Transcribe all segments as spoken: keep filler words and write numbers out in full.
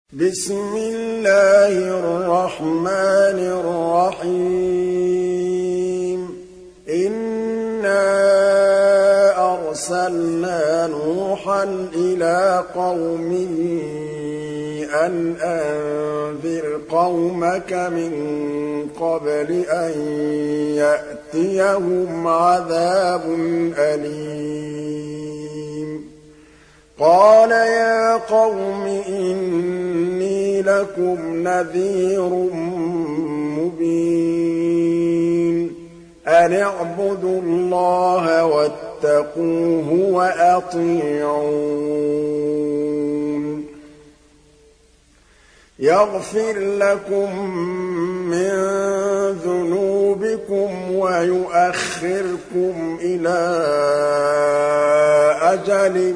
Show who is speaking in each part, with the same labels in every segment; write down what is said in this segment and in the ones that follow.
Speaker 1: بسم الله الرحمن الرحيم إنا أرسلنا نوحا إلى قومه أن أنذر قومك من قبل أن يأتيهم عذاب أليم قال يا قوم إني لكم نذير مبين أن اعبدوا الله واتقوه وأطيعون يغفر لكم من ذنوبكم ويؤخركم إلى أجل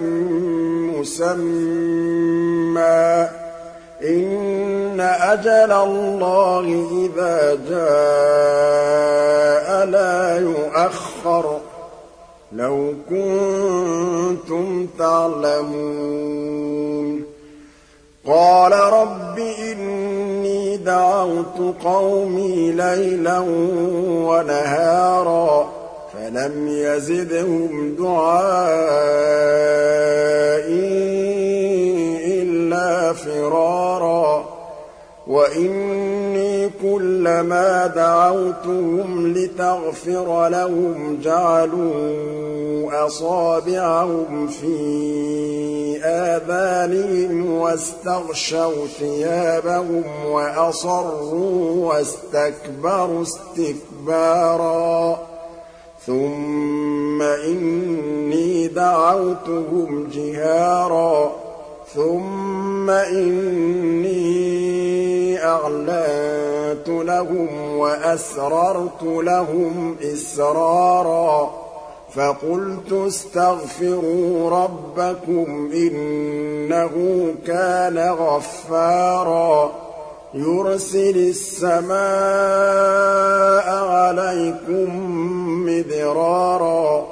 Speaker 1: مسمى إن أجل الله إذا جاء لا يؤخر لو كنتم تعلمون قال رب إني دعوت قومي ليلا ونهارا فلم يزدهم دعائي إلا فرارا وإني كلما دعوتهم لتغفر لهم جعلوا أصابعهم في آذانهم واستغشوا ثيابهم وأصروا واستكبروا استكبارا ثم إني دعوتهم جهارا ثم إني أعلنت لهم وأسررت لهم إسرارا فقلت استغفروا ربكم إنه كان غفارا يرسل السماء عليكم مدرارا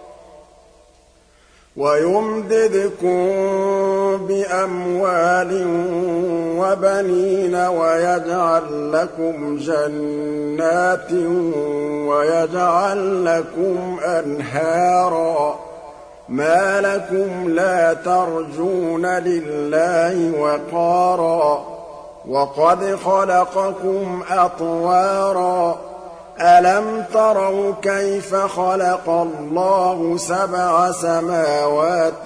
Speaker 1: ويمددكم بأموال وبنين ويجعل لكم جنات ويجعل لكم أنهارا ما لكم لا ترجون لله وقارا وقد خلقكم أطوارا ألم تروا كيف خلق الله سبع سماوات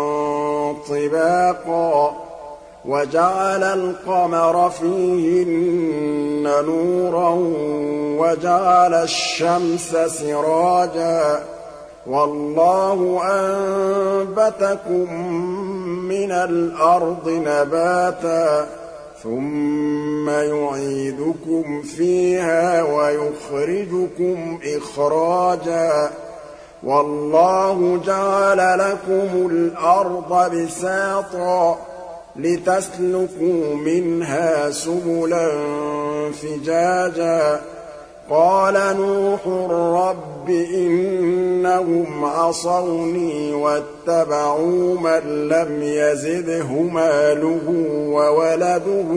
Speaker 1: طباقا وجعل القمر فيهن نورا وجعل الشمس سراجا والله أنبتكم من الأرض نباتا ثم يعيدكم فيها ويخرجكم إخراجا والله جعل لكم الأرض بساطا لتسلكوا منها سبلا فجاجا قال نوح رب إنهم عصوني واتبعوا من لم يزده ماله وولده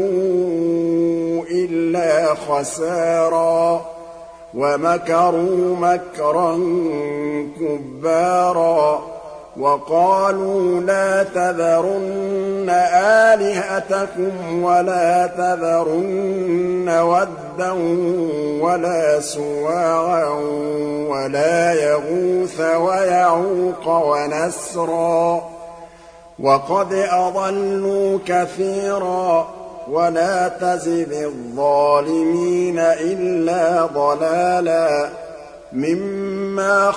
Speaker 1: إلا خسارا ومكروا مكرا كبارا وقالوا لا تذرن آلهتكم ولا تذرن ودا ولا سواعا ولا يغوث ويعوق ونسرا وقد أضلوا كثيرا ولا تزد الظالمين إلا ضلالا مما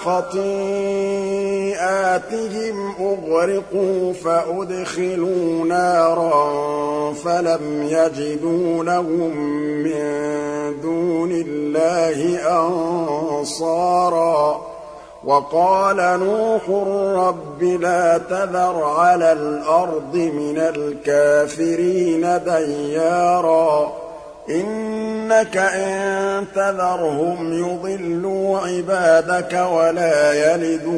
Speaker 1: خطيئاتهم أغرقوا فأدخلوا نارا فلم يجدوا لهم من دون الله أنصارا وقال نوح رب لا تذر على الأرض من الكافرين ديارا إنك إن تذرهم يضلوا عبادك ولا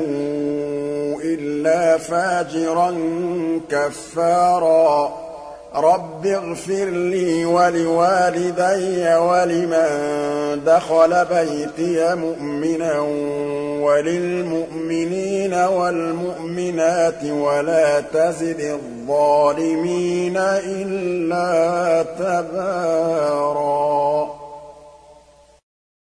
Speaker 1: يلدوا إلا فاجرا كفارا رب اغفر لي ولوالدي ولمن دخل بيتي مؤمنا وللمؤمنين والمؤمنات ولا تزد الظالمين إلا تباراً.